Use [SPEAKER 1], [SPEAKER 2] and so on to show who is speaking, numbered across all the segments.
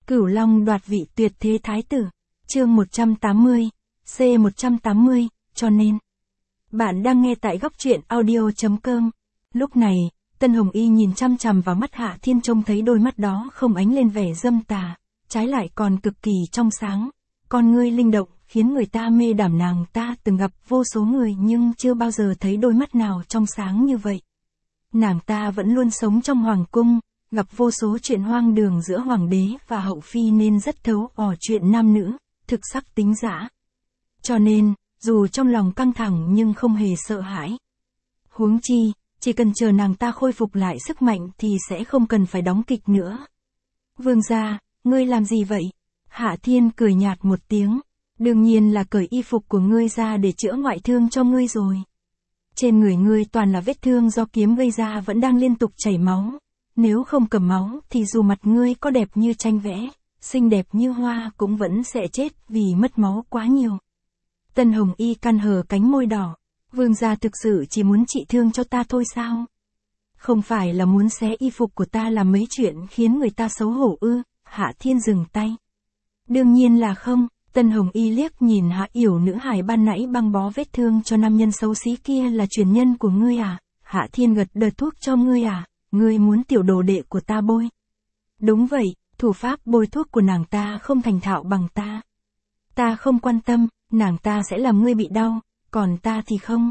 [SPEAKER 1] Cửu Long đoạt vị tuyệt thế thái tử. Chương 180, C180, cho nên. Bạn đang nghe tại góc truyện audio.com. Lúc này, Tân Hồng Y nhìn chăm chằm vào mắt Hạ Thiên, trông thấy đôi mắt đó không ánh lên vẻ dâm tà, trái lại còn cực kỳ trong sáng. Con ngươi linh động, khiến người ta mê đảm. Nàng ta từng gặp vô số người nhưng chưa bao giờ thấy đôi mắt nào trong sáng như vậy. Nàng ta vẫn luôn sống trong hoàng cung, gặp vô số chuyện hoang đường giữa hoàng đế và hậu phi nên rất thấu ỏ chuyện nam nữ, thực sắc tính dã. Cho nên, dù trong lòng căng thẳng nhưng không hề sợ hãi. Huống chi, chỉ cần chờ nàng ta khôi phục lại sức mạnh thì sẽ không cần phải đóng kịch nữa. Vương gia, ngươi làm gì vậy? Hạ Thiên cười nhạt một tiếng. Đương nhiên là cởi y phục của ngươi ra để chữa ngoại thương cho ngươi rồi. Trên người ngươi toàn là vết thương do kiếm gây ra vẫn đang liên tục chảy máu. Nếu không cầm máu thì dù mặt ngươi có đẹp như tranh vẽ, xinh đẹp như hoa cũng vẫn sẽ chết vì mất máu quá nhiều. Tân Hồng Y căn hờ cánh môi đỏ. Vương gia thực sự chỉ muốn trị thương cho ta thôi sao? Không phải là muốn xé y phục của ta làm mấy chuyện khiến người ta xấu hổ ư? Hạ Thiên dừng tay. Đương nhiên là không. Tân Hồng Y liếc nhìn Hạ Yểu nữ hài ban nãy băng bó vết thương cho nam nhân xấu xí kia là truyền nhân của ngươi à? Hạ Thiên gật đợt thuốc cho ngươi à? Ngươi muốn tiểu đồ đệ của ta bôi? Đúng vậy, thủ pháp bôi thuốc của nàng ta không thành thạo bằng ta. Ta không quan tâm, nàng ta sẽ làm ngươi bị đau, còn ta thì không.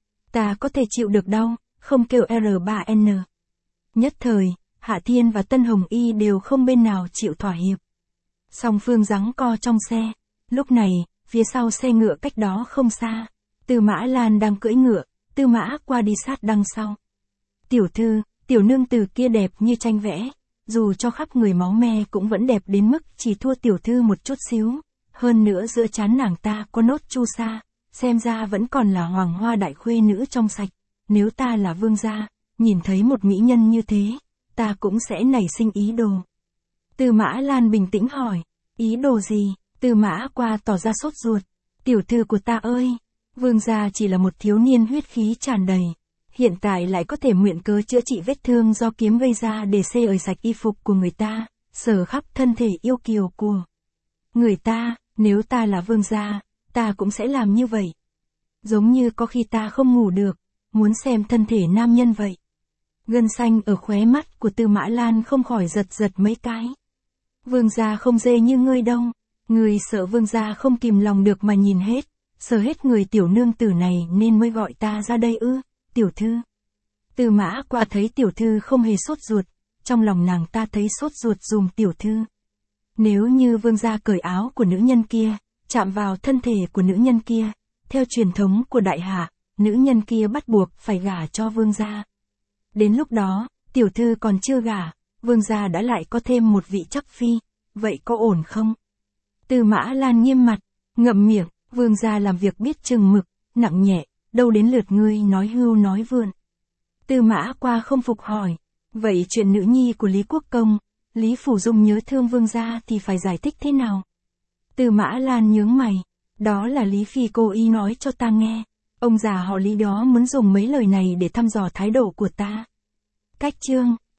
[SPEAKER 1] Ta có thể chịu được đau, không kêu R3N. Nhất thời, Hạ Thiên và Tân Hồng Y đều không bên nào chịu thỏa hiệp. Song phương giằng co trong xe. Lúc này, phía sau xe ngựa cách đó không xa, Tư Mã Lan đang cưỡi ngựa, Tư Mã qua đi sát đằng sau. Tiểu thư, tiểu nương tử kia đẹp như tranh vẽ, dù cho khắp người máu me cũng vẫn đẹp đến mức chỉ thua tiểu thư một chút xíu. Hơn nữa giữa trán nàng ta có nốt chu sa, xem ra vẫn còn là hoàng hoa đại khuê nữ trong sạch. Nếu ta là vương gia, nhìn thấy một mỹ nhân như thế, ta cũng sẽ nảy sinh ý đồ. Tư Mã Lan bình tĩnh hỏi, ý đồ gì? Tư Mã qua tỏ ra sốt ruột. Tiểu thư của ta ơi, vương gia chỉ là một thiếu niên huyết khí tràn đầy. Hiện tại lại có thể mượn cớ chữa trị vết thương do kiếm gây ra để xê ời sạch y phục của người ta, sờ khắp thân thể yêu kiều của người ta. Nếu ta là vương gia, ta cũng sẽ làm như vậy. Giống như có khi ta không ngủ được, muốn xem thân thể nam nhân vậy. Gân xanh ở khóe mắt của Tư Mã Lan không khỏi giật giật mấy cái. Vương gia không dê như ngươi đâu. Ngươi sợ vương gia không kìm lòng được mà nhìn hết, sờ hết người tiểu nương tử này nên mới gọi ta ra đây ư? Tiểu thư. Tư Mã qua thấy tiểu thư không hề sốt ruột, trong lòng nàng ta thấy sốt ruột dùm tiểu thư. Nếu như vương gia cởi áo của nữ nhân kia, chạm vào thân thể của nữ nhân kia, theo truyền thống của đại hạ, nữ nhân kia bắt buộc phải gả cho vương gia. Đến lúc đó, tiểu thư còn chưa gả, vương gia đã lại có thêm một vị chắc phi, vậy có ổn không? Tư Mã Lan nghiêm mặt, ngậm miệng, vương gia làm việc biết chừng mực, nặng nhẹ, đâu đến lượt ngươi nói hưu nói vượn. Tư Mã qua không phục hỏi, vậy chuyện nữ nhi của Lý Quốc Công, Lý Phủ Dung nhớ thương vương gia thì phải giải thích thế nào? Tư Mã Lan nhướng mày, đó là Lý Phi cô ý nói cho ta nghe, ông già họ Lý đó muốn dùng mấy lời này để thăm dò thái độ của ta. Cách chương